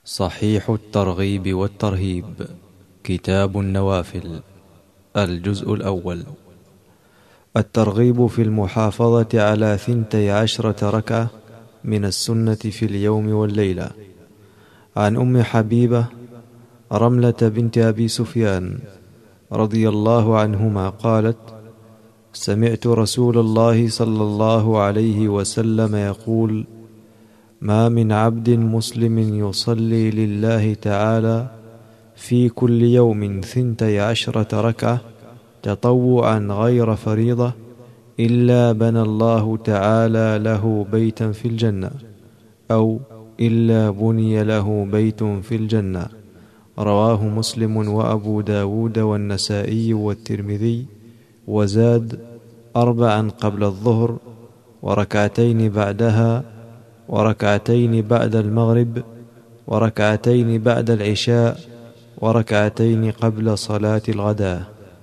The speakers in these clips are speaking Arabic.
صحيح الترغيب والترهيب، كتاب النوافل، الجزء الأول. الترغيب في المحافظة على 12 ركعة من السنة في اليوم والليلة. عن أم حبيبة رملة بنت أبي سفيان رضي الله عنهما قالت: سمعت رسول الله صلى الله عليه وسلم يقول: ما من عبد مسلم يصلي لله تعالى في كل يوم 12 ركعة تطوعا غير فريضة إلا بنى الله تعالى له بيتا في الجنة، أو إلا بني له بيت في الجنة. رواه مسلم وأبو داود والنسائي والترمذي، وزاد: 4 قبل الظهر، وركعتين بعدها، وركعتين بعد المغرب، وركعتين بعد العشاء، وركعتين قبل صلاة الغداء.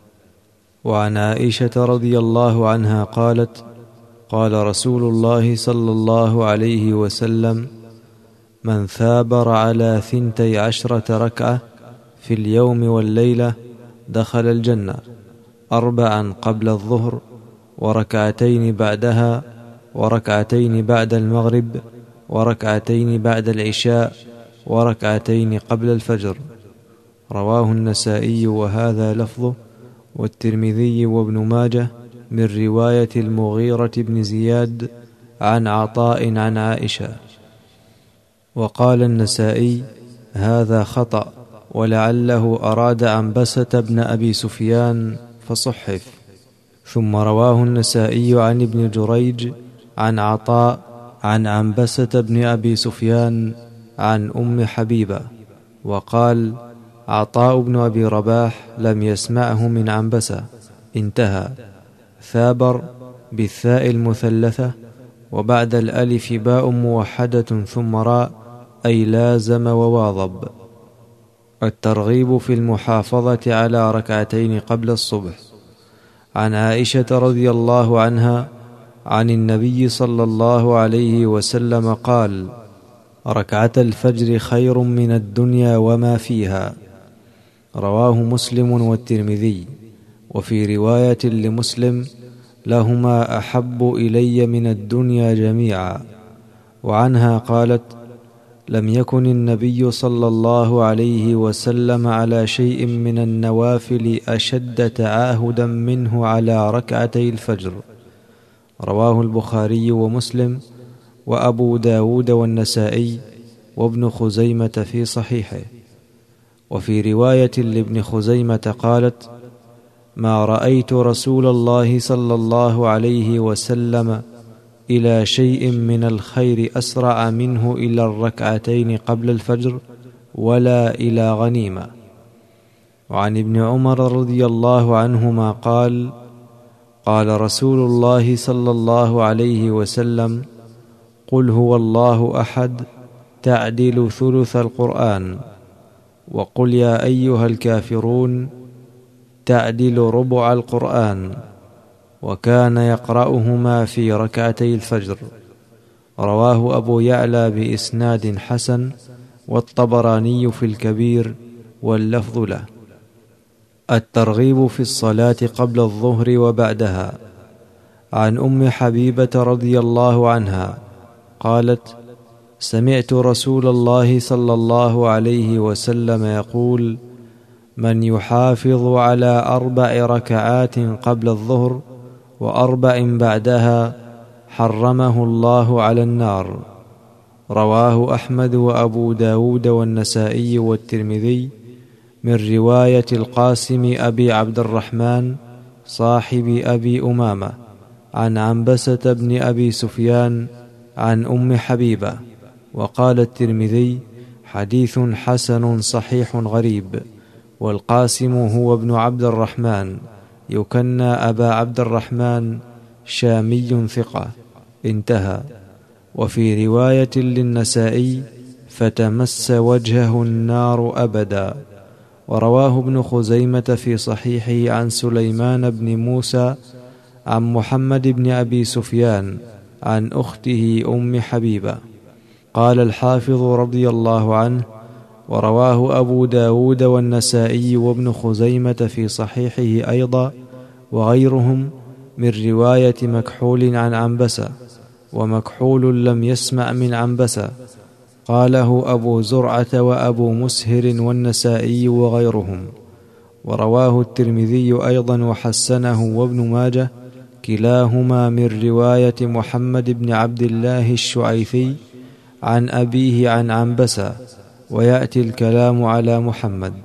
وعن عائشة رضي الله عنها قالت: قال رسول الله صلى الله عليه وسلم: من ثابر على 12 ركعة في اليوم والليلة دخل الجنة، 4 قبل الظهر، وركعتين بعدها، وركعتين بعد المغرب، وركعتين بعد العشاء، وركعتين قبل الفجر. رواه النسائي وهذا لفظه، والترمذي وابن ماجه من رواية المغيرة بن زياد عن عطاء عن عائشة. وقال النسائي: هذا خطأ، ولعله أراد عنبسة بن أبي سفيان فصحف. ثم رواه النسائي عن ابن جريج عن عطاء عن عنبسة بن أبي سفيان عن أم حبيبة، وقال: عطاء بن أبي رباح لم يسمعه من عنبسة. انتهى. ثابر بالثاء المثلثة، وبعد الألف باء موحدة ثم راء، أي لازم وواظب. الترغيب في المحافظة على ركعتين قبل الصبح. عن عائشة رضي الله عنها عن النبي صلى الله عليه وسلم قال: ركعة الفجر خير من الدنيا وما فيها. رواه مسلم والترمذي، وفي رواية لمسلم: لهما أحب إلي من الدنيا جميعا. وعنها قالت: لم يكن النبي صلى الله عليه وسلم على شيء من النوافل أشد تعاهدا منه على ركعتي الفجر. رواه البخاري ومسلم وأبو داود والنسائي وابن خزيمة في صحيحه. وفي رواية لابن خزيمة قالت: ما رأيت رسول الله صلى الله عليه وسلم إلى شيء من الخير أسرع منه إلى الركعتين قبل الفجر ولا إلى غنيمة. وعن ابن عمر رضي الله عنهما قال: قال رسول الله صلى الله عليه وسلم: قل هو الله أحد تعدل ثلث القرآن، وقل يا أيها الكافرون تعدل ربع القرآن. وكان يقرأهما في ركعتي الفجر. رواه أبو يعلى بإسناد حسن، والطبراني في الكبير، واللفظ له. الترغيب في الصلاة قبل الظهر وبعدها. عن أم حبيبة رضي الله عنها قالت: سمعت رسول الله صلى الله عليه وسلم يقول: من يحافظ على 4 ركعات قبل الظهر و4 بعدها حرمه الله على النار. رواه أحمد وأبو داود والنسائي والترمذي من رواية القاسم أبي عبد الرحمن صاحب أبي أمامة عن عنبسة بن أبي سفيان عن أم حبيبة. وقال الترمذي: حديث حسن صحيح غريب. والقاسم هو ابن عبد الرحمن، يكنى أبا عبد الرحمن، شامي ثقة. انتهى. وفي رواية للنسائي: فتمس وجهه النار أبدا. ورواه ابن خزيمة في صحيحه عن سليمان بن موسى عن محمد بن أبي سفيان عن أخته أم حبيبة. قال الحافظ رضي الله عنه: ورواه أبو داود والنسائي وابن خزيمة في صحيحه أيضا وغيرهم من رواية مكحول عن عنبسة، ومكحول لم يسمع من عنبسة، قاله أبو زرعة وأبو مسهر والنسائي وغيرهم. ورواه الترمذي أيضا وحسنه وابن ماجه، كلاهما من رواية محمد بن عبد الله الشعيثي عن أبيه عن عنبسة، ويأتي الكلام على محمد.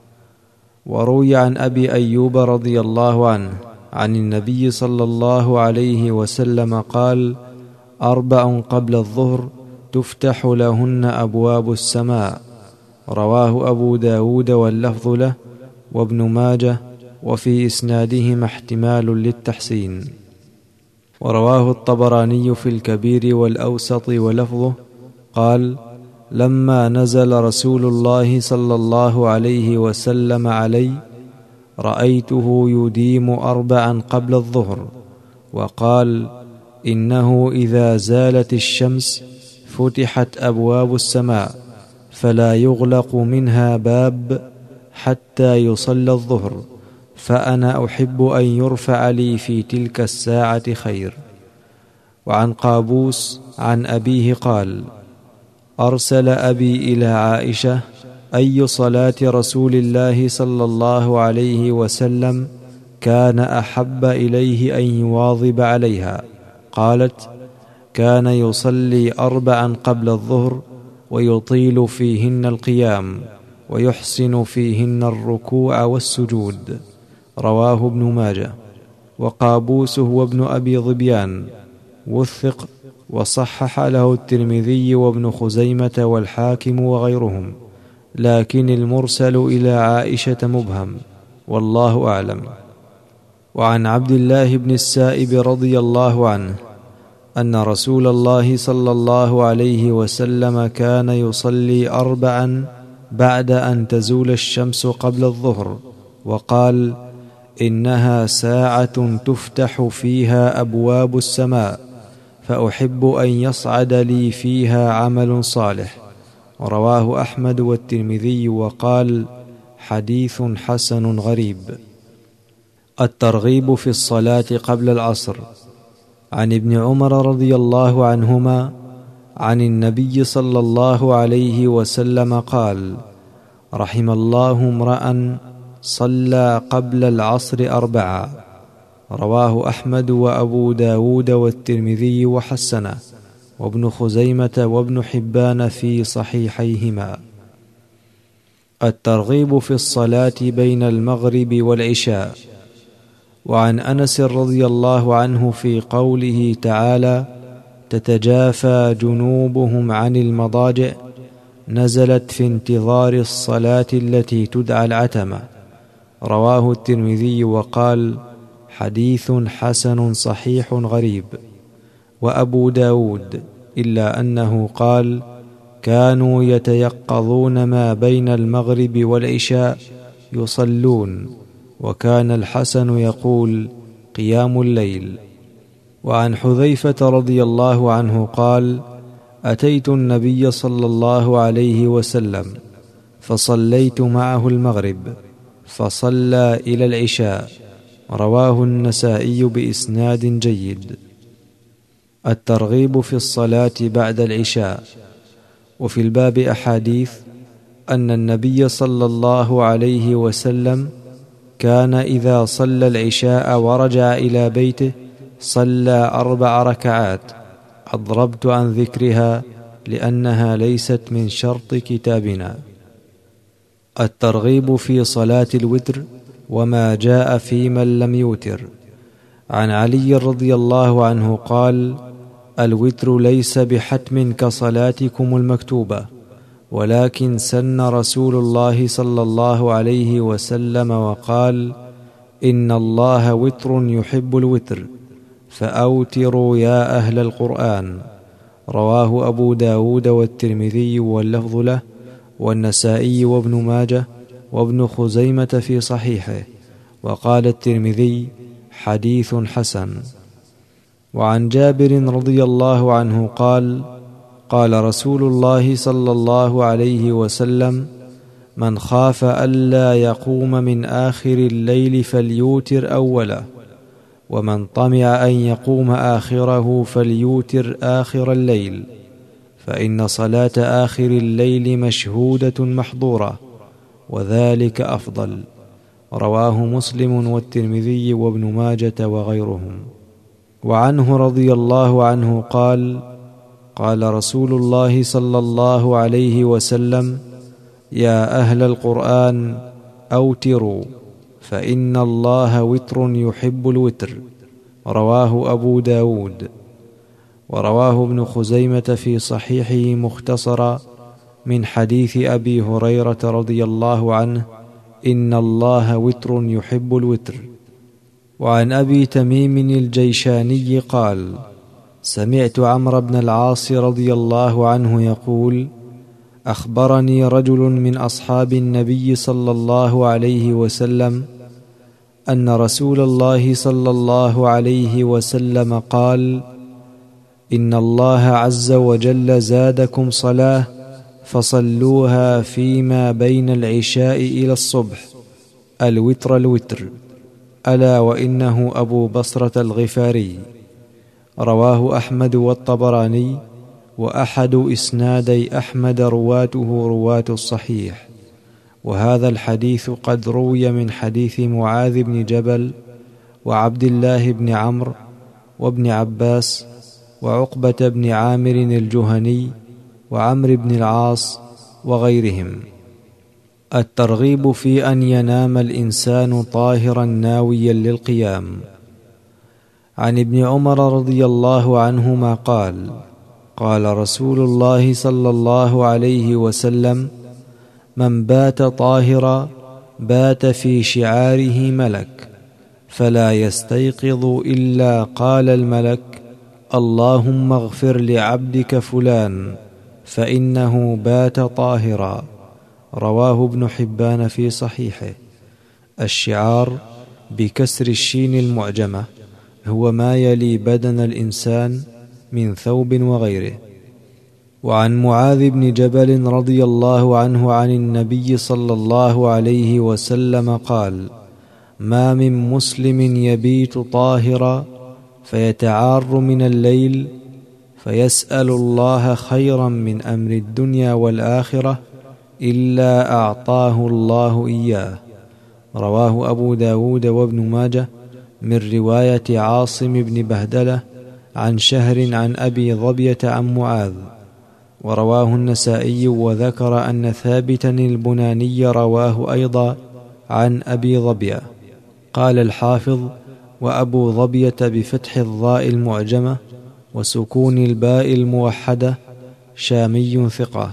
وروي عن أبي أيوب رضي الله عنه عن النبي صلى الله عليه وسلم قال: 4 قبل الظهر تفتح لهن أبواب السماء. رواه أبو داود واللفظ له وابن ماجه، وفي إسنادهما احتمال للتحسين. ورواه الطبراني في الكبير والأوسط ولفظه قال: لما نزل رسول الله صلى الله عليه وسلم علي رأيته يديم 4 قبل الظهر، وقال: إنه إذا زالت الشمس فتحت أبواب السماء فلا يغلق منها باب حتى يصلى الظهر، فأنا أحب أن يرفع لي في تلك الساعة خير. وعن قابوس عن أبيه قال: أرسل أبي إلى عائشة أي صلاة رسول الله صلى الله عليه وسلم كان أحب إليه أن يواظب عليها؟ قالت: كان يصلي 4 قبل الظهر ويطيل فيهن القيام ويحسن فيهن الركوع والسجود. رواه ابن ماجه. وقابوس هو ابن أبي ظبيان، وثق وصحح له الترمذي وابن خزيمة والحاكم وغيرهم، لكن المرسل إلى عائشة مبهم، والله أعلم. وعن عبد الله بن السائب رضي الله عنه أن رسول الله صلى الله عليه وسلم كان يصلي 4 بعد أن تزول الشمس قبل الظهر، وقال: إنها ساعة تفتح فيها أبواب السماء، فأحب أن يصعد لي فيها عمل صالح. رواه أحمد والترمذي وقال: حديث حسن غريب. الترغيب في الصلاة قبل العصر. عن ابن عمر رضي الله عنهما عن النبي صلى الله عليه وسلم قال: رحم الله امرأ صلى قبل العصر 4. رواه أحمد وأبو داود والترمذي وحسنه، وابن خزيمة وابن حبان في صحيحيهما. الترغيب في الصلاة بين المغرب والعشاء. وعن أنس رضي الله عنه في قوله تعالى: تتجافى جنوبهم عن المضاجع، نزلت في انتظار الصلاة التي تدعى العتمة. رواه الترمذي وقال: حديث حسن صحيح غريب. وأبو داود إلا أنه قال: كانوا يتيقظون ما بين المغرب والعشاء يصلون، وكان الحسن يقول: قيام الليل. وعن حذيفة رضي الله عنه قال: أتيت النبي صلى الله عليه وسلم فصليت معه المغرب فصلى إلى العشاء. رواه النسائي بإسناد جيد. الترغيب في الصلاة بعد العشاء. وفي الباب أحاديث أن النبي صلى الله عليه وسلم كان إذا صلى العشاء ورجع إلى بيته صلى 4 ركعات، أضربت عن ذكرها لأنها ليست من شرط كتابنا. الترغيب في صلاة الوتر وما جاء في من لم يوتر. عن علي رضي الله عنه قال: الوتر ليس بحتم كصلاتكم المكتوبة، ولكن سن رسول الله صلى الله عليه وسلم وقال: إن الله وتر يحب الوتر، فأوتروا يا أهل القرآن. رواه أبو داود والترمذي واللفظ له، والنسائي وابن ماجه وابن خزيمة في صحيحه. وقال الترمذي: حديث حسن. وعن جابر رضي الله عنه قال: قال رسول الله صلى الله عليه وسلم: من خاف ألا يقوم من آخر الليل فليوتر أوله، ومن طمع أن يقوم آخره فليوتر آخر الليل، فإن صلاة آخر الليل مشهودة محظورة، وذلك أفضل. رواه مسلم والترمذي وابن ماجة وغيرهم. وعنه رضي الله عنه قال: قال رسول الله صلى الله عليه وسلم: يا أهل القرآن أوتروا، فإن الله وتر يحب الوتر. رواه أبو داود. ورواه ابن خزيمة في صحيحه مختصرا من حديث أبي هريرة رضي الله عنه: إن الله وتر يحب الوتر. وعن أبي تميم الجيشاني قال: سمعت عمرو بن العاص رضي الله عنه يقول: أخبرني رجل من أصحاب النبي صلى الله عليه وسلم أن رسول الله صلى الله عليه وسلم قال: إن الله عز وجل زادكم صلاة فصلوها فيما بين العشاء إلى الصبح، الوتر الوتر، ألا وإنه أبو بصرة الغفاري. رواه أحمد والطبراني، وأحد إسنادي أحمد رواته رواة الصحيح. وهذا الحديث قد روي من حديث معاذ بن جبل وعبد الله بن عمرو وابن عباس وعقبة بن عامر الجهني وعمرو بن العاص وغيرهم. الترغيب في أن ينام الإنسان طاهرا ناويا للقيام. عن ابن عمر رضي الله عنهما قال: قال رسول الله صلى الله عليه وسلم: من بات طاهرا بات في شعاره ملك، فلا يستيقظ إلا قال الملك: اللهم اغفر لعبدك فلان فإنه بات طاهرا. رواه ابن حبان في صحيحه. الشعار بكسر الشين المعجمة هو ما يلي بدن الإنسان من ثوب وغيره. وعن معاذ بن جبل رضي الله عنه عن النبي صلى الله عليه وسلم قال: ما من مسلم يبيت طاهرا فيتعار من الليل فيسأل الله خيرا من أمر الدنيا والآخرة إلا أعطاه الله إياه. رواه أبو داود وابن ماجه من رواية عاصم بن بهدلة عن شهر عن أبي ظبية عن معاذ. ورواه النسائي وذكر أن ثابتا البناني رواه أيضا عن أبي ظبية. قال الحافظ: وأبو ظبية بفتح الظاء المعجمة وسكون الباء الموحدة، شامي ثقة.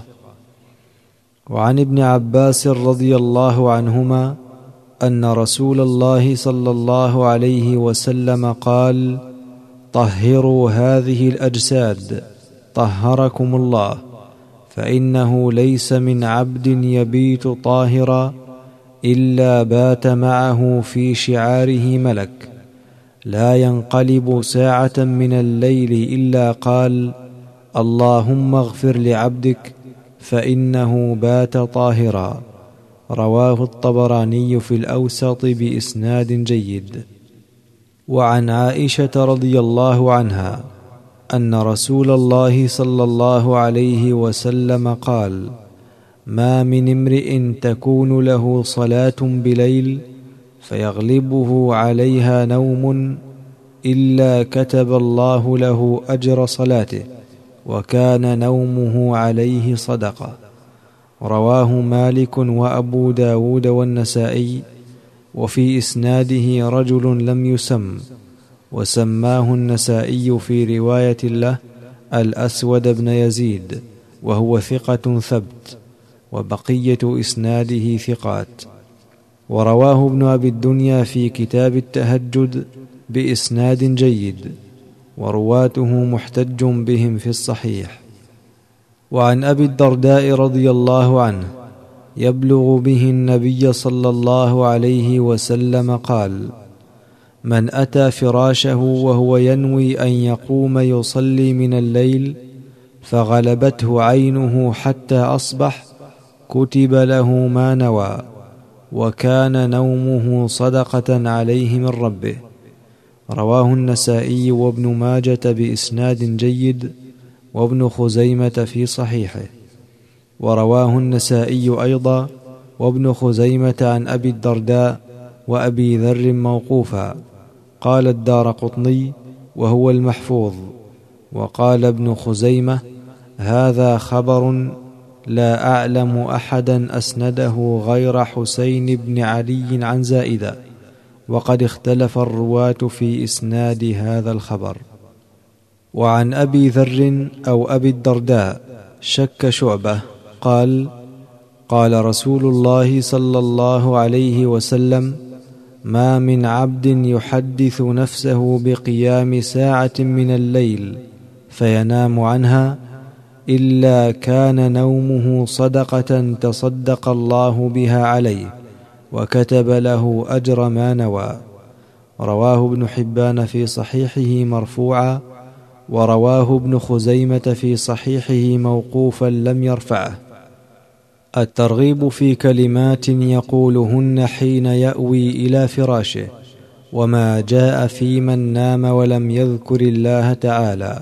وعن ابن عباس رضي الله عنهما أن رسول الله صلى الله عليه وسلم قال: طهروا هذه الأجساد طهركم الله، فإنه ليس من عبد يبيت طاهرا إلا بات معه في شعاره ملك، لا ينقلب ساعة من الليل إلا قال: اللهم اغفر لعبدك فإنه بات طاهرا. رواه الطبراني في الأوسط بإسناد جيد. وعن عائشة رضي الله عنها أن رسول الله صلى الله عليه وسلم قال: ما من امرئ تكون له صلاة بليل فيغلبه عليها نوم إلا كتب الله له أجر صلاته، وكان نومه عليه صدقة. رواه مالك وأبو داود والنسائي، وفي إسناده رجل لم يسم، وسماه النسائي في رواية له الأسود بن يزيد، وهو ثقة ثبت، وبقية إسناده ثقات. ورواه ابن أبي الدنيا في كتاب التهجد بإسناد جيد، ورواته محتج بهم في الصحيح. وعن أبي الدرداء رضي الله عنه يبلغ به النبي صلى الله عليه وسلم قال: من أتى فراشه وهو ينوي أن يقوم يصلي من الليل فغلبته عينه حتى أصبح، كتب له ما نوى، وكان نومه صدقة عليه من ربه. رواه النسائي وابن ماجة بإسناد جيد، وابن خزيمة في صحيحه. ورواه النسائي أيضا وابن خزيمة عن أبي الدرداء وأبي ذر موقوفا. قال الدارقطني وهو المحفوظ. وقال ابن خزيمة: هذا خبر لا أعلم أحدا أسنده غير حسين بن علي عن زائدة، وقد اختلف الرواة في إسناد هذا الخبر. وعن أبي ذر أو أبي الدرداء شك شعبة قال: قال رسول الله صلى الله عليه وسلم: ما من عبد يحدث نفسه بقيام ساعة من الليل فينام عنها إلا كان نومه صدقة تصدق الله بها عليه، وكتب له أجر ما نوى. رواه ابن حبان في صحيحه مرفوعا، ورواه ابن خزيمة في صحيحه موقوفا لم يرفعه. الترغيب في كلمات يقولهن حين يأوي إلى فراشه، وما جاء في من نام ولم يذكر الله تعالى.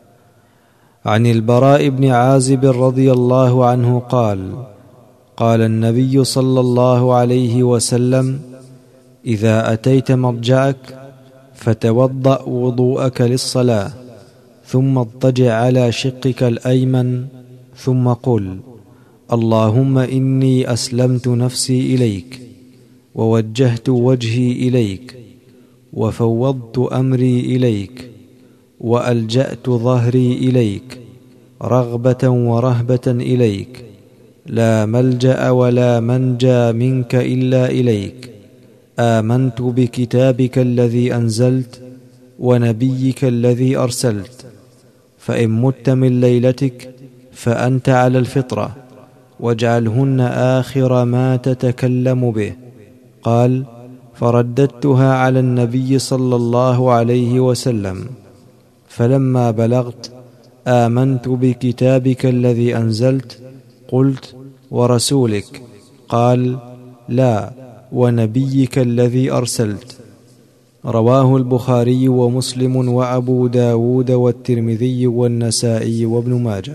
عن البراء بن عازب رضي الله عنه قال: قال النبي صلى الله عليه وسلم: إذا أتيت مضجعك فتوضأ وضوءك للصلاة، ثم اضطجع على شقك الأيمن، ثم قل: اللهم إني أسلمت نفسي إليك، ووجهت وجهي إليك، وفوضت أمري إليك، وألجأت ظهري إليك، رغبة ورهبة إليك، لا ملجأ ولا منجى منك إلا إليك. آمنت بكتابك الذي أنزلت ونبيك الذي أرسلت، فإن مت من ليلتك فأنت على الفطرة، واجعلهن آخر ما تتكلم به. قال: فرددتها على النبي صلى الله عليه وسلم، فلما بلغت آمنت بكتابك الذي أنزلت قلت: ورسولك؟ قال: لا، ونبيك الذي أرسلت. رواه البخاري ومسلم وأبو داود والترمذي والنسائي وابن ماجه.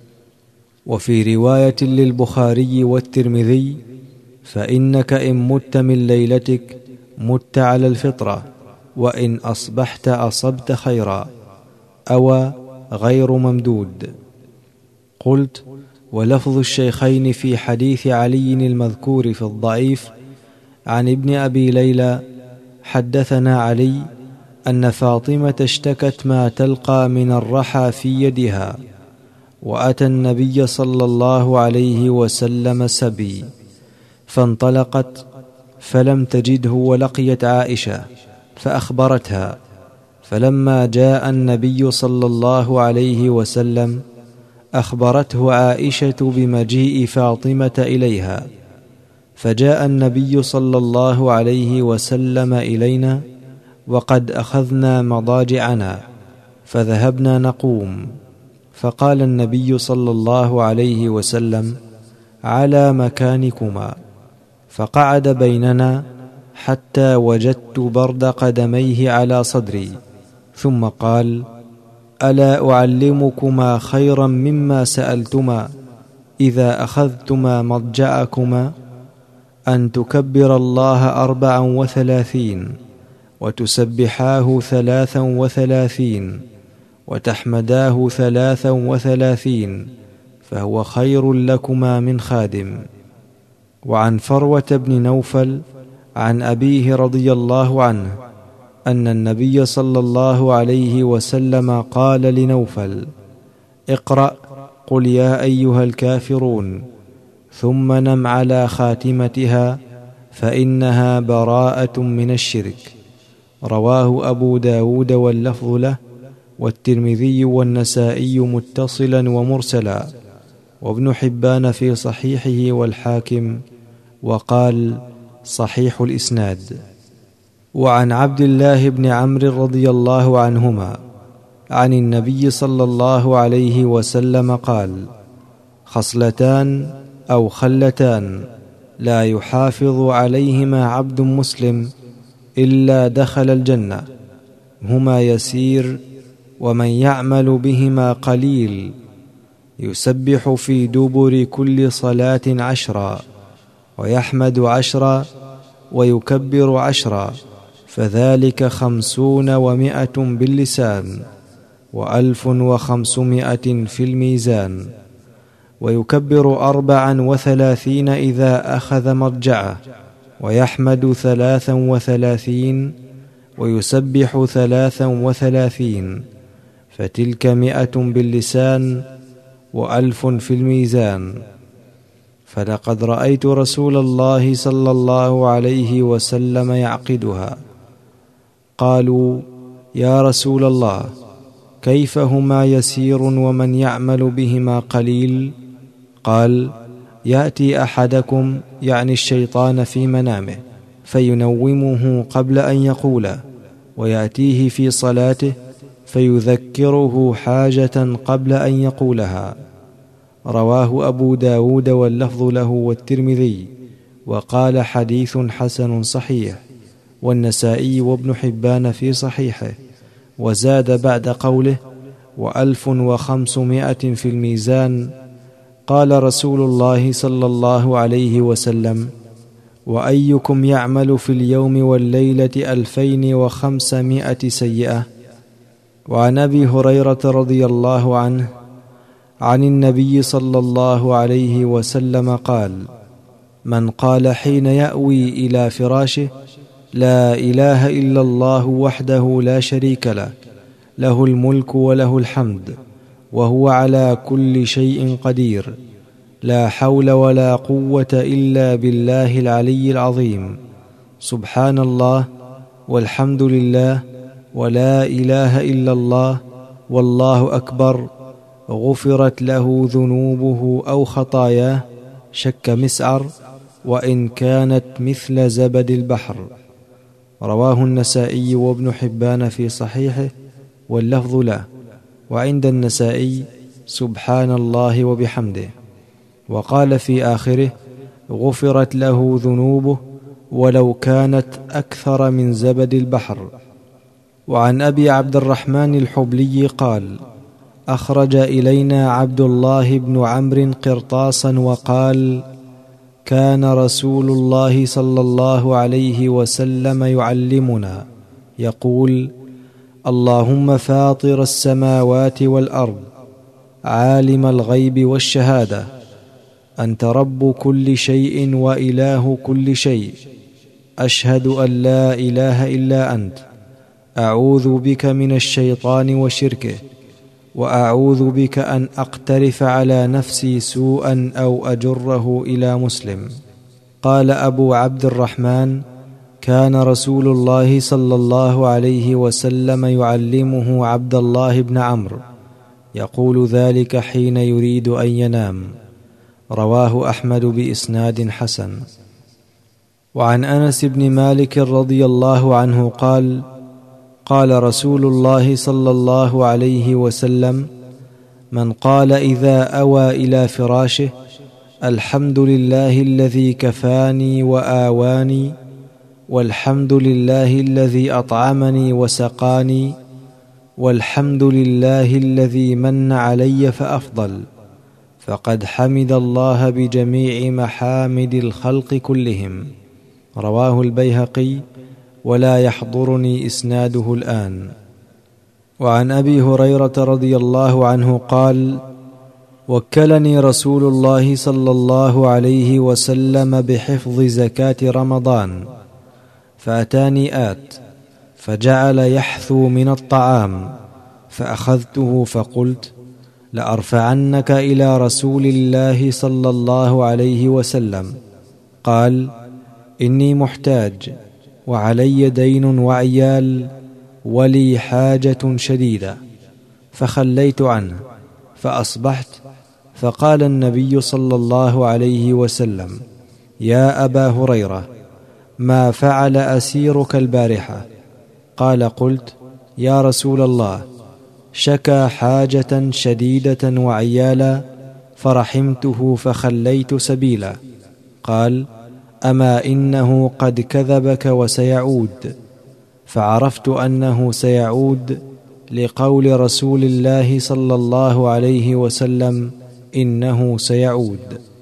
وفي رواية للبخاري والترمذي: فإنك إن مت من ليلتك مت على الفطرة، وإن أصبحت أصبت خيرا، أو غير ممدود. قلت: ولفظ الشيخين في حديث علي المذكور في الضعيف عن ابن أبي ليلى: حدثنا علي أن فاطمة اشتكت ما تلقى من الرحى في يدها، وأتى النبي صلى الله عليه وسلم سبي، فانطلقت فلم تجده، ولقيت عائشة فأخبرتها، فلما جاء النبي صلى الله عليه وسلم أخبرته عائشة بمجيء فاطمة إليها، فجاء النبي صلى الله عليه وسلم إلينا وقد أخذنا مضاجعنا، فذهبنا نقوم، فقال النبي صلى الله عليه وسلم: على مكانكما، فقعد بيننا حتى وجدت برد قدميه على صدري، ثم قال: ألا أعلمكما خيرا مما سألتما إذا أخذتما مضجعكما؟ أن تكبر الله 34، وتسبحاه 33، وتحمداه 33، فهو خير لكما من خادم. وعن فروة بن نوفل عن أبيه رضي الله عنه أن النبي صلى الله عليه وسلم قال لنوفل: اقرأ قل يا أيها الكافرون، ثم نم على خاتمتها، فإنها براءة من الشرك. رواه أبو داود واللفظ له، والترمذي والنسائي متصلا ومرسلا، وابن حبان في صحيحه، والحاكم، وقال: صحيح الإسناد. وعن عبد الله بن عمرو رضي الله عنهما عن النبي صلى الله عليه وسلم قال: خصلتان أو خلتان لا يحافظ عليهما عبد مسلم إلا دخل الجنة، هما يسير ومن يعمل بهما قليل، يسبح في دبر كل صلاة 10، ويحمد 10، ويكبر 10، فذلك 50 و100 باللسان، و1500 في الميزان. ويكبر 34 إذا أخذ مرجعه، ويحمد 33، ويسبح 33، فتلك 100 باللسان و1000 في الميزان. فلقد رأيت رسول الله صلى الله عليه وسلم يعقدها. قالوا: يا رسول الله، كيف هما يسير ومن يعمل بهما قليل؟ قال: يأتي أحدكم، يعني الشيطان، في منامه فينومه قبل أن يقول، ويأتيه في صلاته فيذكره حاجة قبل أن يقولها. رواه أبو داود واللفظ له والترمذي، وقال حديث حسن صحيح، والنسائي وابن حبان في صحيحه، وزاد بعد قوله: و1500 في الميزان. قال رسول الله صلى الله عليه وسلم: وأيكم يعمل في اليوم والليلة 2500 سيئة؟ وعن أبي هريرة رضي الله عنه عن النبي صلى الله عليه وسلم قال: من قال حين يأوي إلى فراشه: لا إله إلا الله وحده لا شريك له، له الملك وله الحمد، وهو على كل شيء قدير، لا حول ولا قوة إلا بالله العلي العظيم، سبحان الله والحمد لله ولا إله إلا الله والله أكبر، غفرت له ذنوبه أو خطاياه شك مسعر، وإن كانت مثل زبد البحر. رواه النسائي وابن حبان في صحيحه، واللفظ له، وعند النسائي: سبحان الله وبحمده. وقال في آخره: غفرت له ذنوبه ولو كانت أكثر من زبد البحر. وعن أبي عبد الرحمن الحبلي قال: أخرج إلينا عبد الله بن عمرو قرطاسا وقال: كان رسول الله صلى الله عليه وسلم يعلمنا يقول: اللهم فاطر السماوات والأرض، عالم الغيب والشهادة، أنت رب كل شيء وإله كل شيء، أشهد أن لا إله إلا أنت، أعوذ بك من الشيطان وشركه، وأعوذ بك أن أقترف على نفسي سوءا أو أجره إلى مسلم. قال أبو عبد الرحمن: كان رسول الله صلى الله عليه وسلم يعلمه عبد الله بن عمرو، يقول ذلك حين يريد أن ينام. رواه أحمد بإسناد حسن. وعن أنس بن مالك رضي الله عنه قال: قال رسول الله صلى الله عليه وسلم: من قال إذا أوى إلى فراشه: الحمد لله الذي كفاني وآواني، والحمد لله الذي أطعمني وسقاني، والحمد لله الذي من علي فأفضل، فقد حمد الله بجميع محامد الخلق كلهم. رواه البيهقي، ولا يحضرني إسناده الآن. وعن أبي هريرة رضي الله عنه قال: وكلني رسول الله صلى الله عليه وسلم بحفظ زكاة رمضان، فأتاني آت فجعل يحثو من الطعام، فأخذته فقلت: لأرفعنك إلى رسول الله صلى الله عليه وسلم. قال: إني محتاج، وعلي دين وعيال، ولي حاجة شديدة، فخليت عنه، فأصبحت فقال النبي صلى الله عليه وسلم: يا أبا هريرة، ما فعل أسيرك البارحة؟ قال: قلت: يا رسول الله، شكى حاجة شديدة وعيالا، فرحمته فخليت سبيله. قال: أما إنه قد كذبك وسيعود. فعرفت أنه سيعود لقول رسول الله صلى الله عليه وسلم: إنه سيعود.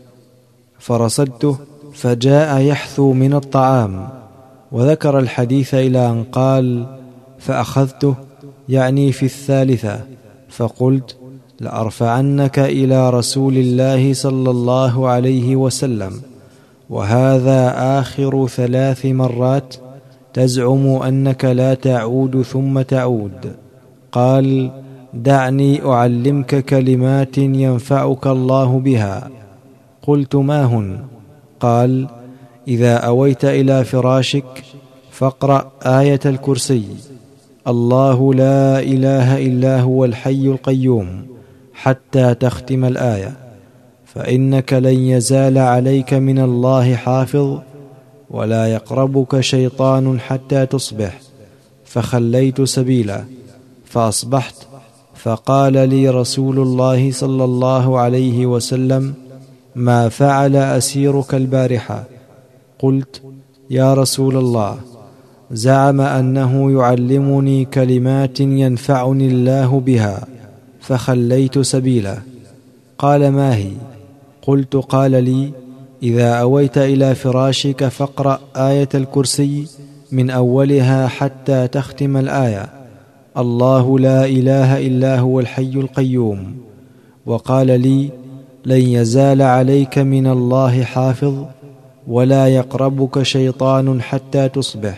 فرصدته فجاء يحثو من الطعام، وذكر الحديث إلى أن قال: فأخذته، يعني في الثالثة، فقلت: لأرفعنك إلى رسول الله صلى الله عليه وسلم، وهذا آخر 3 مرات تزعم أنك لا تعود ثم تعود. قال: دعني أعلمك كلمات ينفعك الله بها. قلت: ما هن؟ قال: إذا أويت إلى فراشك فاقرأ آية الكرسي: الله لا إله إلا هو الحي القيوم، حتى تختم الآية، فإنك لن يزال عليك من الله حافظ، ولا يقربك شيطان حتى تصبح. فخليت سبيله، فأصبحت، فقال لي رسول الله صلى الله عليه وسلم: ما فعل أسيرك البارحة؟ قلت: يا رسول الله، زعم أنه يعلمني كلمات ينفعني الله بها، فخليت سبيله. قال: ما هي؟ قلت: قال لي: إذا أويت إلى فراشك فاقرأ آية الكرسي من أولها حتى تختم الآية: الله لا إله إلا هو الحي القيوم. وقال لي: لن يزال عليك من الله حافظ، ولا يقربك شيطان حتى تصبح.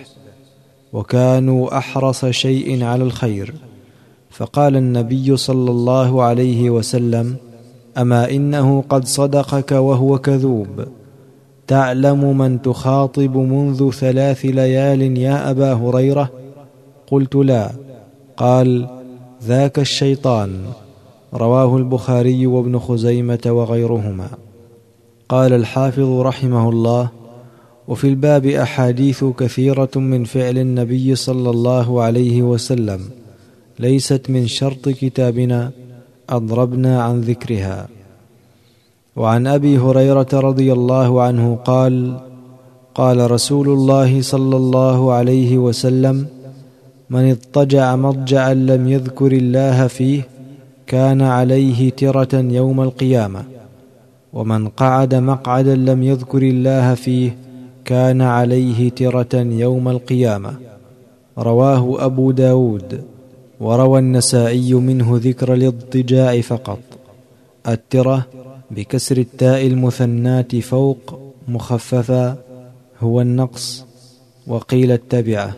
وكانوا أحرص شيء على الخير. فقال النبي صلى الله عليه وسلم: أما إنه قد صدقك وهو كذوب. تعلم من تخاطب منذ 3 ليال يا أبا هريرة؟ قلت: لا. قال: ذاك الشيطان. رواه البخاري وابن خزيمة وغيرهما. قال الحافظ رحمه الله: وفي الباب أحاديث كثيرة من فعل النبي صلى الله عليه وسلم، ليست من شرط كتابنا، أضربنا عن ذكرها. وعن أبي هريرة رضي الله عنه قال: قال رسول الله صلى الله عليه وسلم: من اضطجع مضجعا لم يذكر الله فيه كان عليه ترة يوم القيامة، ومن قعد مقعدا لم يذكر الله فيه كان عليه ترة يوم القيامة. رواه أبو داود. وروى النسائي منه ذكر الاضطجاع فقط. الترة بكسر التاء المثنات فوق مخففة هو النقص، وقيل التبعة.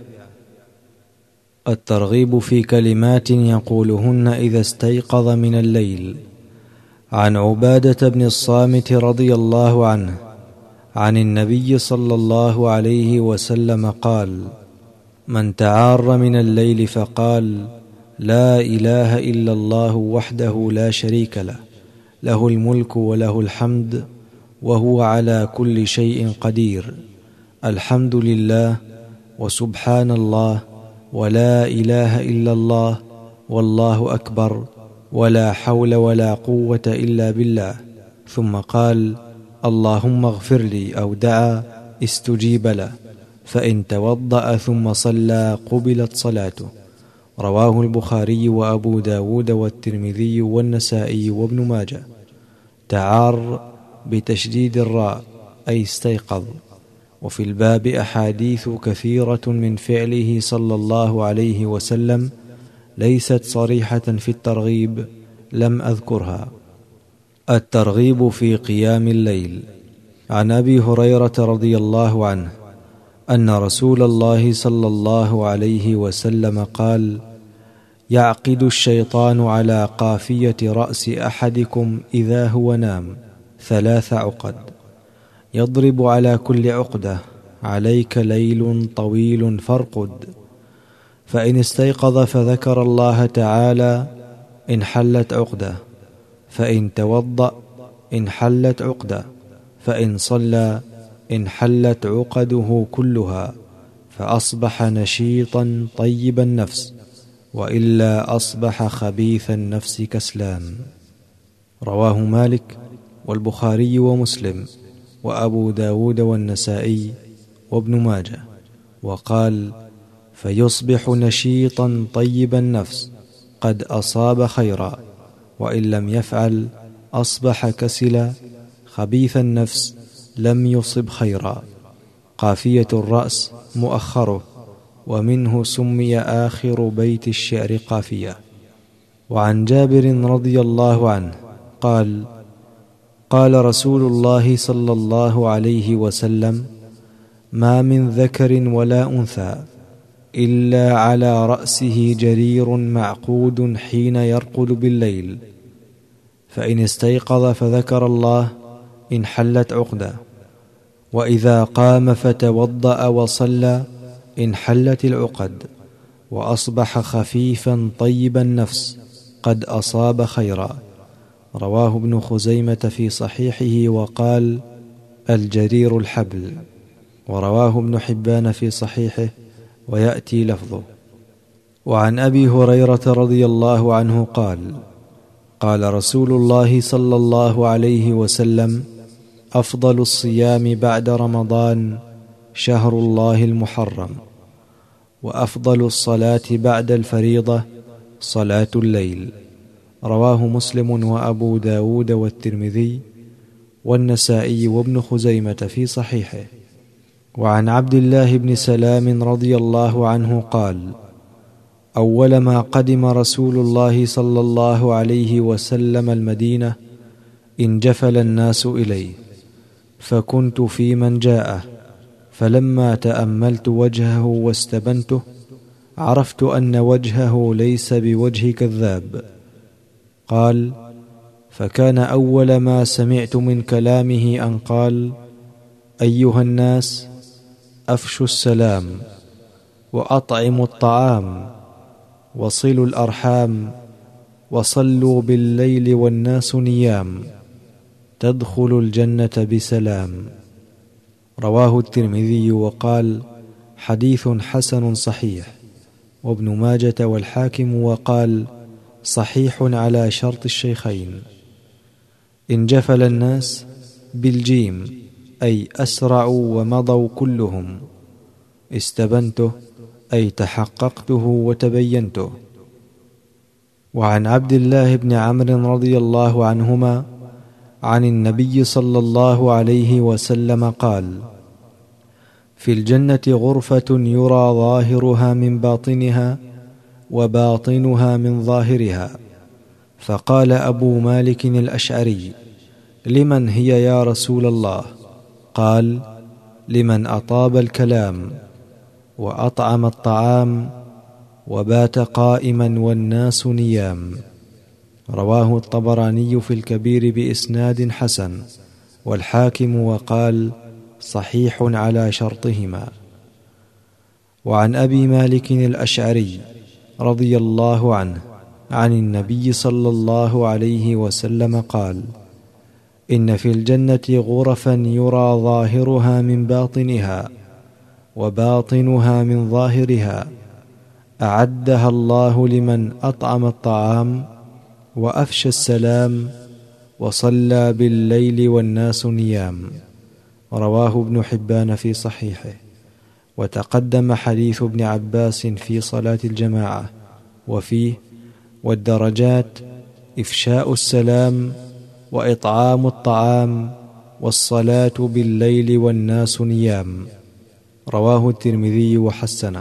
الترغيب في كلمات يقولهن إذا استيقظ من الليل. عن عبادة بن الصامت رضي الله عنه عن النبي صلى الله عليه وسلم قال: من تعار من الليل فقال: لا إله إلا الله وحده لا شريك له، له الملك وله الحمد وهو على كل شيء قدير، الحمد لله وسبحان الله ولا إله إلا الله والله أكبر ولا حول ولا قوة إلا بالله، ثم قال: اللهم اغفر لي، أو دعا استجيب له، فإن توضأ ثم صلى قبلت صلاته. رواه البخاري وأبو داود والترمذي والنسائي وابن ماجه. تعار بتشديد الراء أي استيقظ. وفي الباب أحاديث كثيرة من فعله صلى الله عليه وسلم، ليست صريحة في الترغيب، لم أذكرها. الترغيب في قيام الليل. عن أبي هريرة رضي الله عنه أن رسول الله صلى الله عليه وسلم قال: يعقد الشيطان على قافية رأس أحدكم إذا هو نام 3 عقد، يضرب على كل عقدة: عليك ليل طويل فارقد. فإن استيقظ فذكر الله تعالى انحلت عقدة، فإن توضأ انحلت عقدة، فإن صلى انحلت عقده كلها، فأصبح نشيطا طيب النفس، وإلا أصبح خبيث النفس كسلان. رواه مالك والبخاري ومسلم وأبو داود والنسائي وابن ماجه. وقال: فيصبح نشيطا طيب النفس قد أصاب خيرا، وإن لم يفعل أصبح كسلا خبيث النفس لم يصب خيرا. قافية الرأس مؤخره، ومنه سمي آخر بيت الشعر قافية. وعن جابر رضي الله عنه قال: قال رسول الله صلى الله عليه وسلم: ما من ذكر ولا أنثى إلا على رأسه جرير معقود حين يرقد بالليل، فإن استيقظ فذكر الله انحلت عقدة، وإذا قام فتوضأ وصلى انحلت العقد، وأصبح خفيفا طيب النفس قد أصاب خيرا. رواه ابن خزيمة في صحيحه وقال: الجرير الحبل. ورواه ابن حبان في صحيحه ويأتي لفظه. وعن أبي هريرة رضي الله عنه قال: قال رسول الله صلى الله عليه وسلم: أفضل الصيام بعد رمضان شهر الله المحرم، وأفضل الصلاة بعد الفريضة صلاة الليل. رواه مسلم وأبو داود والترمذي والنسائي وابن خزيمة في صحيحه. وعن عبد الله بن سلام رضي الله عنه قال: أول ما قدم رسول الله صلى الله عليه وسلم المدينة انجفل الناس إليه، فكنت في من جاءه، فلما تأملت وجهه واستبنته عرفت أن وجهه ليس بوجه كذاب. قال: فكان أول ما سمعت من كلامه أن قال: أيها الناس، أفشوا السلام، وأطعموا الطعام، وصلوا الأرحام، وصلوا بالليل والناس نيام، تدخلوا الجنة بسلام. رواه الترمذي وقال: حديث حسن صحيح. وابن ماجة والحاكم وقال: صحيح على شرط الشيخين. انجفل الناس بالجيم، أي أسرعوا ومضوا كلهم. استبنته أي تحققته وتبينته. وعن عبد الله بن عمرو رضي الله عنهما عن النبي صلى الله عليه وسلم قال: في الجنة غرفة يرى ظاهرها من باطنها وباطنها من ظاهرها. فقال أبو مالك الأشعري: لمن هي يا رسول الله؟ قال: لمن أطاب الكلام وأطعم الطعام وبات قائما والناس نيام. رواه الطبراني في الكبير بإسناد حسن، والحاكم وقال: صحيح على شرطهما. وعن أبي مالك الأشعري رضي الله عنه عن النبي صلى الله عليه وسلم قال: إن في الجنة غرفا يرى ظاهرها من باطنها وباطنها من ظاهرها، أعدها الله لمن أطعم الطعام وأفشى السلام وصلى بالليل والناس نيام. رواه ابن حبان في صحيحه. وتقدم حديث ابن عباس في صلاة الجماعة، وفيه: والدرجات إفشاء السلام وإطعام الطعام والصلاة بالليل والناس نيام. رواه الترمذي وحسنه.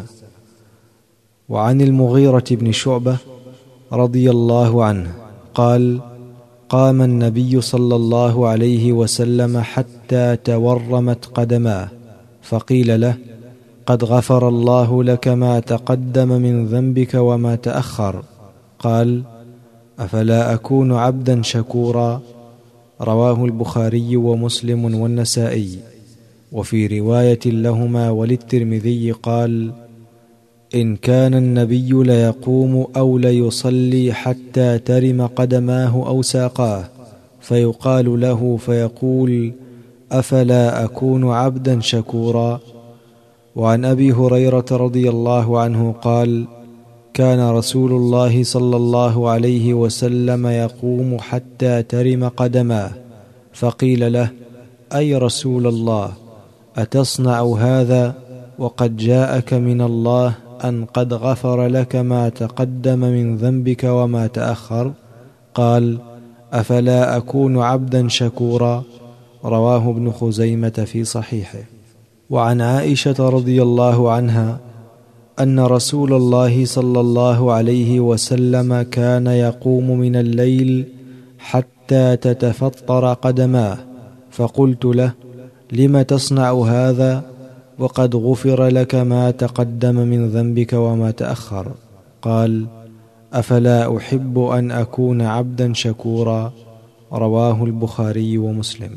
وعن المغيرة بن شعبة رضي الله عنه قال: قام النبي صلى الله عليه وسلم حتى تورمت قدماه، فقيل له: قد غفر الله لك ما تقدم من ذنبك وما تأخر. قال: أفلا أكون عبدا شكورا؟ رواه البخاري ومسلم والنسائي. وفي رواية لهما وللترمذي قال: إن كان النبي ليقوم أو ليصلي حتى ترم قدماه أو ساقاه، فيقال له فيقول: أفلا أكون عبدا شكورا؟ وعن أبي هريرة رضي الله عنه قال: كان رسول الله صلى الله عليه وسلم يقوم حتى ترم قدماه، فقيل له: أي رسول الله، أتصنع هذا وقد جاءك من الله أن قد غفر لك ما تقدم من ذنبك وما تأخر؟ قال: أفلا أكون عبدا شكورا؟ رواه ابن خزيمة في صحيحه. وعن عائشة رضي الله عنها أن رسول الله صلى الله عليه وسلم كان يقوم من الليل حتى تتفطر قدماه، فقلت له: لم تصنع هذا وقد غفر لك ما تقدم من ذنبك وما تأخر؟ قال: أفلا أحب أن أكون عبدا شكورا؟ رواه البخاري ومسلم.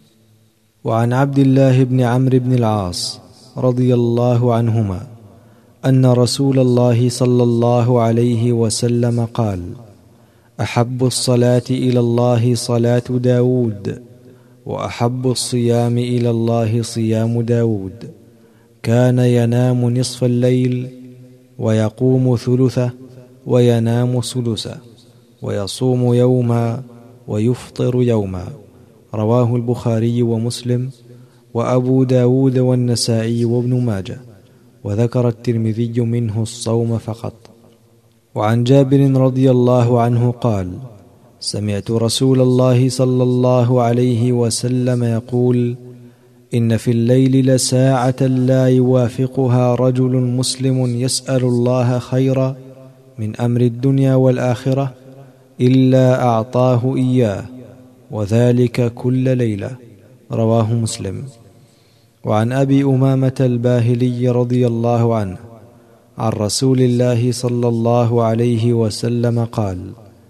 وعن عبد الله بن عمرو بن العاص رضي الله عنهما أن رسول الله صلى الله عليه وسلم قال: أحب الصلاة إلى الله صلاة داود، وأحب الصيام إلى الله صيام داود. كان ينام نصف الليل ويقوم ثلثه وينام ثلثه، ويصوم يوما ويفطر يوما. رواه البخاري ومسلم وأبو داود والنسائي وابن ماجه، وذكر الترمذي منه الصوم فقط. وعن جابر رضي الله عنه قال: سمعت رسول الله صلى الله عليه وسلم يقول: إن في الليل لساعة لا يوافقها رجل مسلم يسأل الله خيرا من أمر الدنيا والآخرة إلا أعطاه إياه، وذلك كل ليلة. رواه مسلم. وعن أبي أمامة الباهلي رضي الله عنه عن رسول الله صلى الله عليه وسلم قال: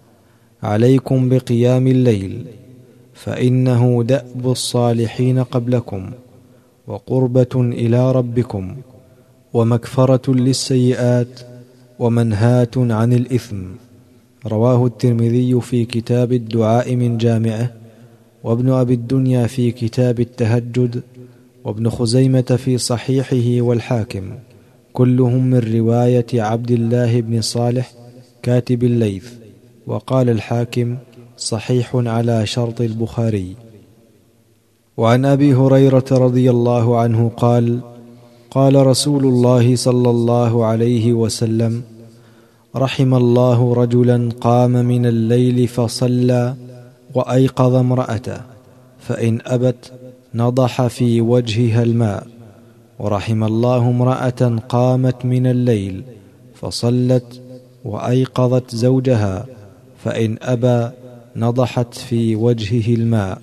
عليكم بقيام الليل، فإنه دأب الصالحين قبلكم، وقربة إلى ربكم، ومكفرة للسيئات، ومنهاة عن الإثم. رواه الترمذي في كتاب الدعاء من جامعه، وابن أبي الدنيا في كتاب التهجد، وابن خزيمة في صحيحه، والحاكم، كلهم من رواية عبد الله بن صالح كاتب الليث. وقال الحاكم: صحيح على شرط البخاري. وعن أبي هريرة رضي الله عنه قال: قال رسول الله صلى الله عليه وسلم: رحم الله رجلا قام من الليل فصلى وأيقظ امرأته، فإن أبت نضح في وجهها الماء. ورحم الله امرأة قامت من الليل فصلت وأيقظت زوجها، فإن أبى نضحت في وجهه الماء.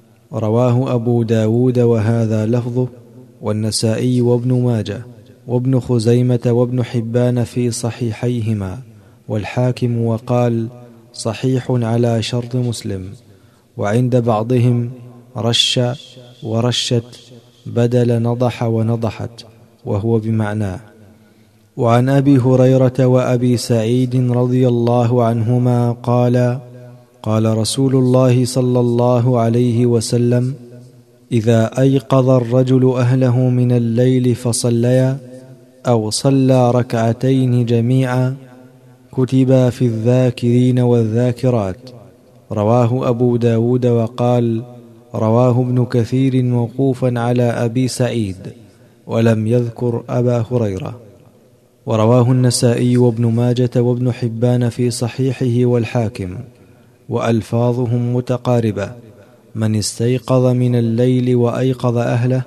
رواه أبو داود وهذا لفظه، والنسائي وابن ماجه وابن خزيمة وابن حبان في صحيحيهما، والحاكم وقال: صحيح على شرط مسلم. وعند بعضهم رش ورشت بدل نضح ونضحت، وهو بمعناه. وعن أبي هريرة وأبي سعيد رضي الله عنهما قال: قال رسول الله صلى الله عليه وسلم: إذا أيقظ الرجل أهله من الليل فصليا أو صلى ركعتين جميعا كتبا في الذاكرين والذاكرات. رواه أبو داود، وقال: رواه ابن كثير موقوفا على أبي سعيد، ولم يذكر أبا هريرة. ورواه النسائي وابن ماجة وابن حبان في صحيحه، والحاكم، وألفاظهم متقاربة: من استيقظ من الليل وأيقظ أهله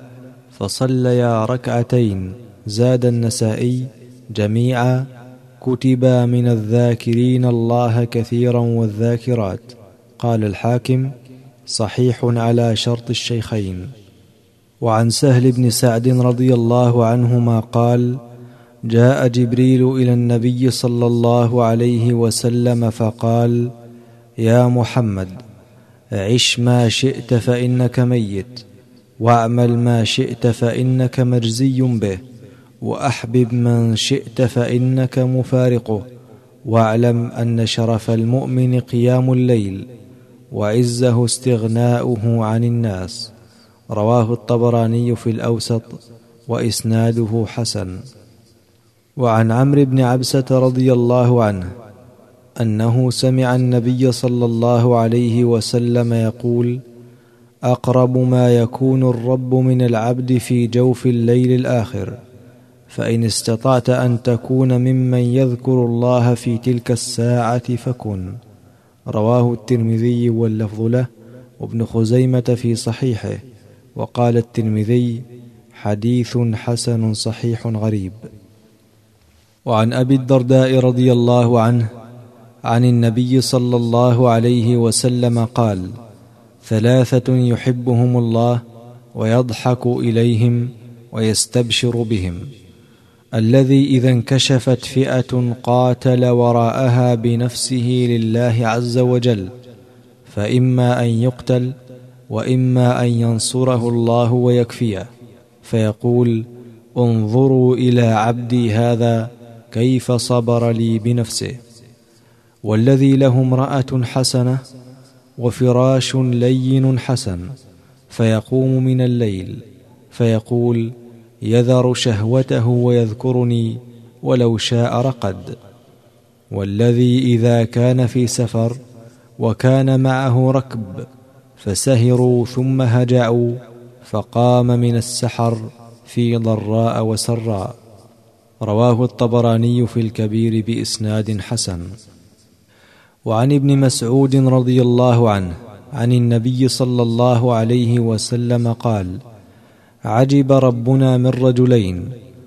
فصليا ركعتين، زاد النسائي: جميعا كتبا من الذاكرين الله كثيرا والذاكرات. قال الحاكم: صحيح على شرط الشيخين. وعن سهل بن سعد رضي الله عنهما قال: جاء جبريل إلى النبي صلى الله عليه وسلم فقال: يا محمد، عش ما شئت فإنك ميت، واعمل ما شئت فإنك مجزي به، وأحبب من شئت فإنك مفارقه، واعلم أن شرف المؤمن قيام الليل، وعزه استغناؤه عن الناس. رواه الطبراني في الأوسط، وإسناده حسن. وعن عمرو بن عبسة رضي الله عنه أنه سمع النبي صلى الله عليه وسلم يقول: أقرب ما يكون الرب من العبد في جوف الليل الآخر، فإن استطعت أن تكون ممن يذكر الله في تلك الساعة فكن. رواه الترمذي واللفظ له، وابن خزيمة في صحيحه. وقال الترمذي: حديث حسن صحيح غريب. وعن أبي الدرداء رضي الله عنه عن النبي صلى الله عليه وسلم قال: ثلاثة يحبهم الله ويضحك إليهم ويستبشر بهم: الذي إذا انكشفت فئة قاتل وراءها بنفسه لله عز وجل، فإما أن يقتل وإما أن ينصره الله ويكفيه، فيقول: انظروا إلى عبدي هذا كيف صبر لي بنفسه. والذي له امرأة حسنة وفراش لين حسن، فيقوم من الليل فيقول: يذر شهوته ويذكرني ولو شاء رقد. والذي إذا كان في سفر وكان معه ركب فسهروا ثم هجعوا، فقام من السحر في ضراء وسراء. رواه الطبراني في الكبير بإسناد حسن. وعن ابن مسعود رضي الله عنه عن النبي صلى الله عليه وسلم قال: عجب ربنا من رجلين: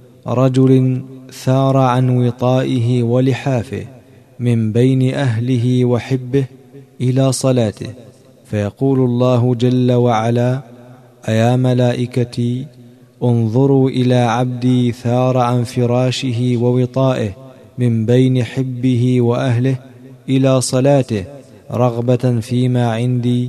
رجل ثار عن وطائه ولحافه من بين أهله وحبه إلى صلاته، فيقول الله جل وعلا: أيا ملائكتي انظروا إلى عبدي ثار عن فراشه ووطائه من بين حبه وأهله إلى صلاته رغبة فيما عندي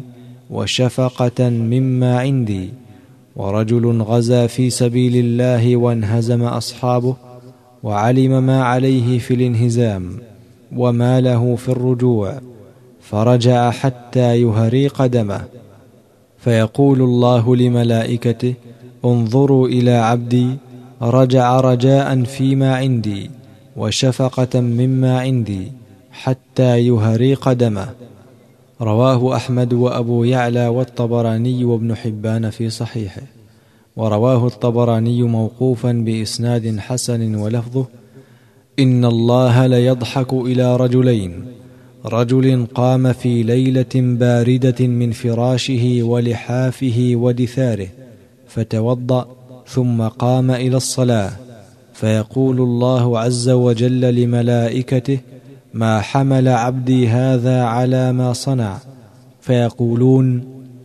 وشفقة مما عندي. ورجل غزا في سبيل الله وانهزم أصحابه وعلم ما عليه في الانهزام وما له في الرجوع، فرجع حتى يهري قدمه، فيقول الله لملائكته: انظروا إلى عبدي رجع رجاء فيما عندي وشفقة مما عندي حتى يهري قدمه. رواه أحمد وأبو يعلى والطبراني وابن حبان في صحيحه. ورواه الطبراني موقوفا بإسناد حسن ولفظه: إن الله ليضحك إلى رجلين: رجل قام في ليلة باردة من فراشه ولحافه ودثاره فتوضأ ثم قام إلى الصلاة، فيقول الله عز وجل لملائكته: ما حمل عبدي هذا على ما صنع؟ فيقولون: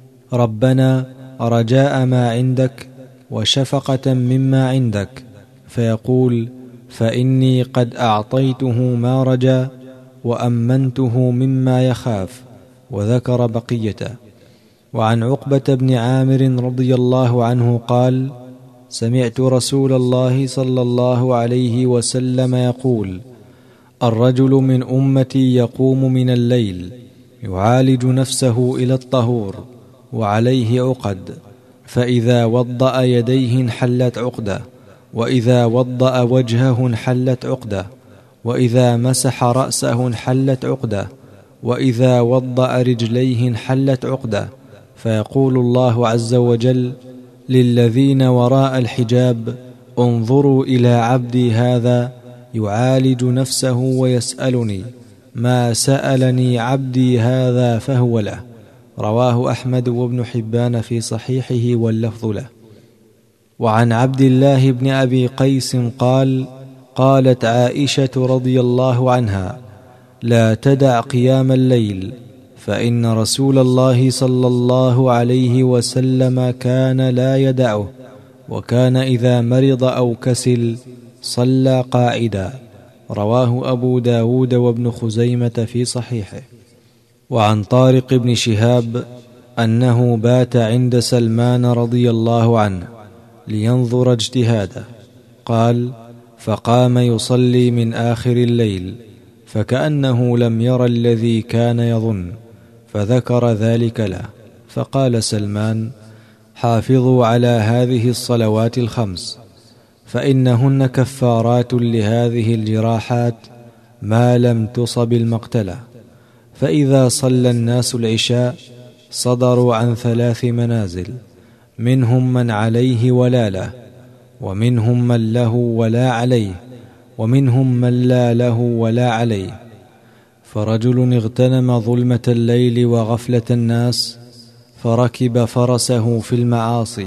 ربنا رجاء ما عندك وشفقة مما عندك. فيقول: فإني قد أعطيته ما رجا وأمنته مما يخاف. وذكر بقيته. وعن عقبة بن عامر رضي الله عنه قال: سمعت رسول الله صلى الله عليه وسلم يقول: الرجل من أمتي يقوم من الليل يعالج نفسه إلى الطهور وعليه عقد، فإذا وضأ يديه انحلت عقدة، وإذا وضأ وجهه انحلت عقدة، وإذا مسح رأسه انحلت عقدة، وإذا وضأ رجليه انحلت عقدة. فيقول الله عز وجل للذين وراء الحجاب: انظروا إلى عبدي هذا يعالج نفسه ويسألني، ما سألني عبدي هذا فهو له. رواه أحمد وابن حبان في صحيحه واللفظ له. وعن عبد الله بن أبي قيس قال: قالت عائشة رضي الله عنها: لا تدع قيام الليل، فإن رسول الله صلى الله عليه وسلم كان لا يدعه، وكان إذا مرض أو كسل صلى قاعدا. رواه أبو داود وابن خزيمة في صحيحه. وعن طارق بن شهاب أنه بات عند سلمان رضي الله عنه لينظر اجتهاده، قال: فقام يصلي من آخر الليل فكأنه لم ير الذي كان يظن، فذكر ذلك له، فقال سلمان: حافظوا على هذه الصلوات الخمس، فإنهن كفارات لهذه الجراحات ما لم تصب المقتلة. فإذا صلى الناس العشاء صدروا عن 3 منازل، منهم من عليه ولا له، ومنهم من له ولا عليه، ومنهم من لا له ولا عليه. فرجل اغتنم ظلمة الليل وغفلة الناس، فركب فرسه في المعاصي،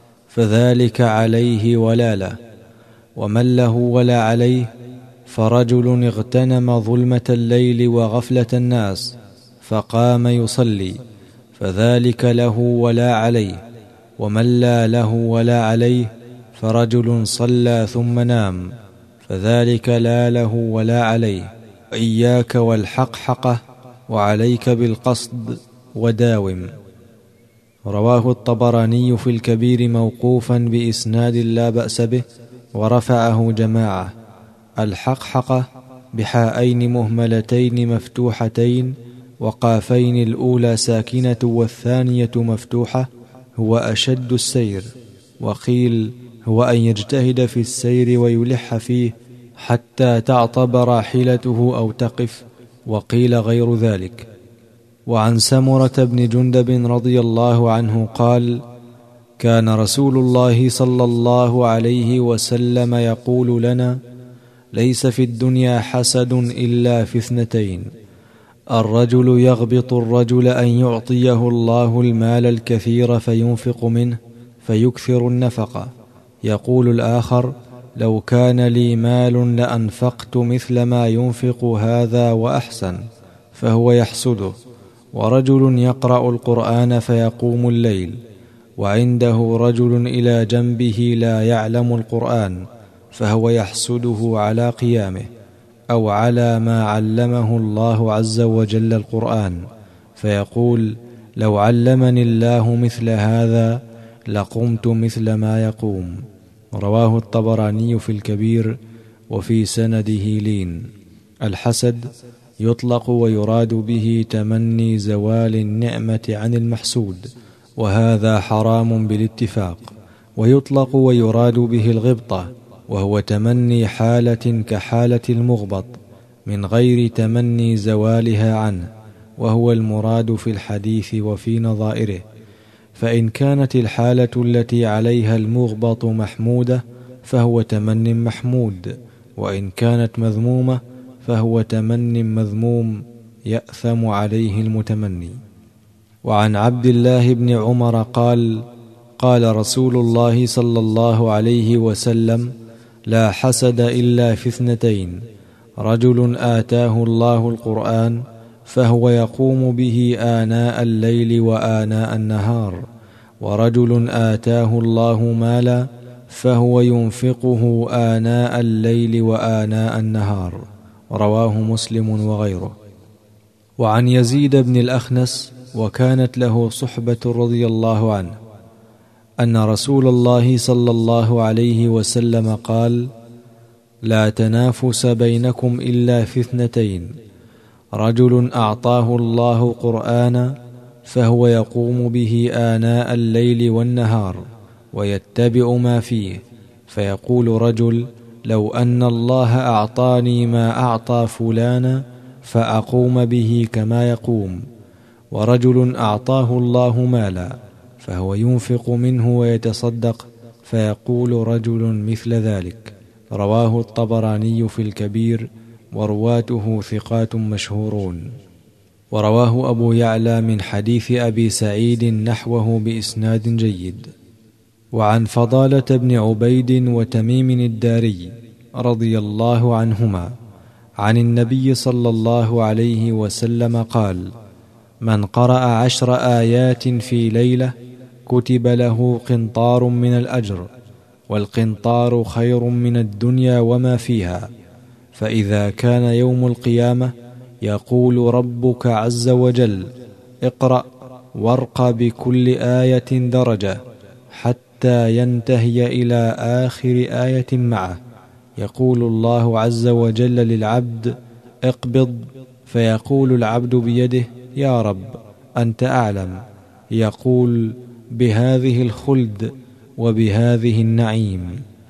فذلك عليه ولا له. ومن له ولا عليه، فرجل اغتنم ظلمة الليل وغفلة الناس، فقام يصلي، فذلك له ولا عليه. ومن لا له ولا عليه، فرجل صلى ثم نام، فذلك لا له ولا عليه. إياك والحقحقة، وعليك بالقصد، وداوم. رواه الطبراني في الكبير موقوفا بإسناد لا بأس به، ورفعه جماعة. الحقحقة بحاءين مهملتين مفتوحتين وقافين، الأولى ساكنة والثانية مفتوحة، هو أشد السير. وقيل هو أن يجتهد في السير ويلح فيه حتى تعطب راحلته أو تقف، وقيل غير ذلك. وعن سمرة بن جندب رضي الله عنه قال: كان رسول الله صلى الله عليه وسلم يقول لنا: ليس في الدنيا حسد إلا في 2: الرجل يغبط الرجل أن يعطيه الله المال الكثير فينفق منه فيكثر النفقة، يقول الآخر: لو كان لي مال لأنفقت مثل ما ينفق هذا وأحسن، فهو يحسده. ورجل يقرأ القرآن فيقوم الليل، وعنده رجل إلى جنبه لا يعلم القرآن، فهو يحسده على قيامه، أو على ما علمه الله عز وجل القرآن، فيقول: لو علمني الله مثل هذا لقمت مثل ما يقوم. رواه الطبراني في الكبير، وفي سنده لين. الحسد يطلق ويراد به تمني زوال النعمة عن المحسود، وهذا حرام بالاتفاق. ويطلق ويراد به الغبطة، وهو تمني حالة كحالة المغبط من غير تمني زوالها عنه، وهو المراد في الحديث وفي نظائره. فإن كانت الحالة التي عليها المغبط محمودة فهو تمن محمود، وإن كانت مذمومة فهو تمن مذموم يأثم عليه المتمني. وعن عبد الله بن عمر قال: قال رسول الله صلى الله عليه وسلم: لا حسد إلا في 2: رجل آتاه الله القرآن فهو يقوم به آناء الليل وآناء النهار، ورجل آتاه الله مالا فهو ينفقه آناء الليل وآناء النهار. رواه مسلم وغيره. وعن يزيد بن الأخنس، وكانت له صحبة رضي الله عنه، أن رسول الله صلى الله عليه وسلم قال: لا تنافس بينكم إلا في 2: رجل أعطاه الله قرآنا فهو يقوم به آناء الليل والنهار ويتبع ما فيه، فيقول رجل: لو أن الله أعطاني ما أعطى فلانا فأقوم به كما يقوم. ورجل أعطاه الله مالا فهو ينفق منه ويتصدق، فيقول رجل مثل ذلك. رواه الطبراني في الكبير، ورواته ثقات مشهورون. ورواه أبو يعلى من حديث أبي سعيد نحوه بإسناد جيد. وعن فضالة بن عبيد وتميم الداري رضي الله عنهما عن النبي صلى الله عليه وسلم قال: من قرأ 10 آيات في ليلة كتب له قنطار من الأجر، والقنطار خير من الدنيا وما فيها. فإذا كان يوم القيامة يقول ربك عز وجل: اقرأ وارق بكل آية درجة، حتى ينتهي إلى آخر آية معه. يقول الله عز وجل للعبد: اقبض، فيقول العبد بيده: يا رب أنت أعلم. يقول: بهذه الخلد وبهذه النعيم.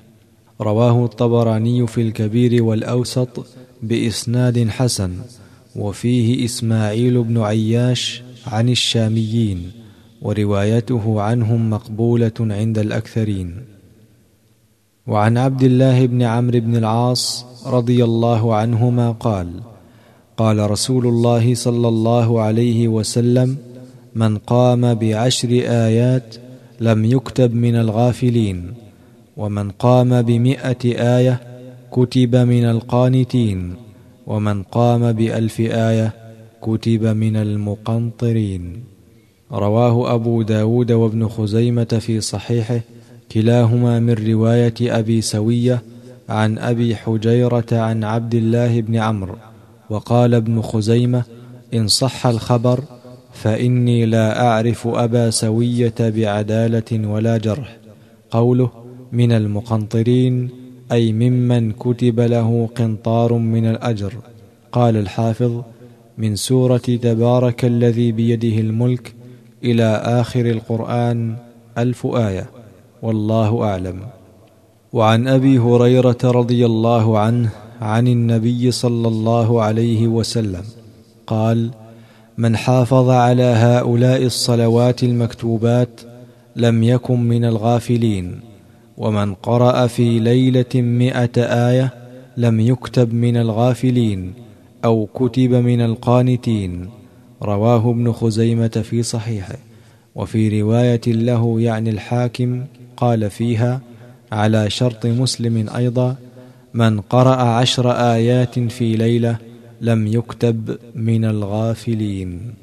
رواه الطبراني في الكبير والأوسط بإسناد حسن، وفيه إسماعيل بن عياش عن الشاميين، وروايته عنهم مقبولة عند الأكثرين. وعن عبد الله بن عمرو بن العاص رضي الله عنهما قال: قال رسول الله صلى الله عليه وسلم: من قام ب10 آيات لم يكتب من الغافلين، ومن قام ب100 آية كتب من القانتين، ومن قام ب1000 آية كتب من المقنطرين. رواه أبو داود وابن خزيمة في صحيحه، كلاهما من رواية أبي سوية عن أبي حجيرة عن عبد الله بن عمرو. وقال ابن خزيمة: إن صح الخبر فإني لا أعرف أبا سوية بعدالة ولا جرح. قوله من المقنطرين أي ممن كتب له قنطار من الأجر. قال الحافظ: من سورة تبارك الذي بيده الملك إلى آخر القرآن 1000 آية، والله أعلم. وعن أبي هريرة رضي الله عنه عن النبي صلى الله عليه وسلم قال: من حافظ على هؤلاء الصلوات المكتوبات لم يكن من الغافلين، ومن قرأ في ليلة 100 آية لم يكتب من الغافلين أو كتب من القانتين. رواه ابن خزيمة في صحيحه. وفي رواية له يعني الحاكم قال فيها على شرط مسلم أيضا: من قرأ 10 آيات في ليلة لم يكتب من الغافلين.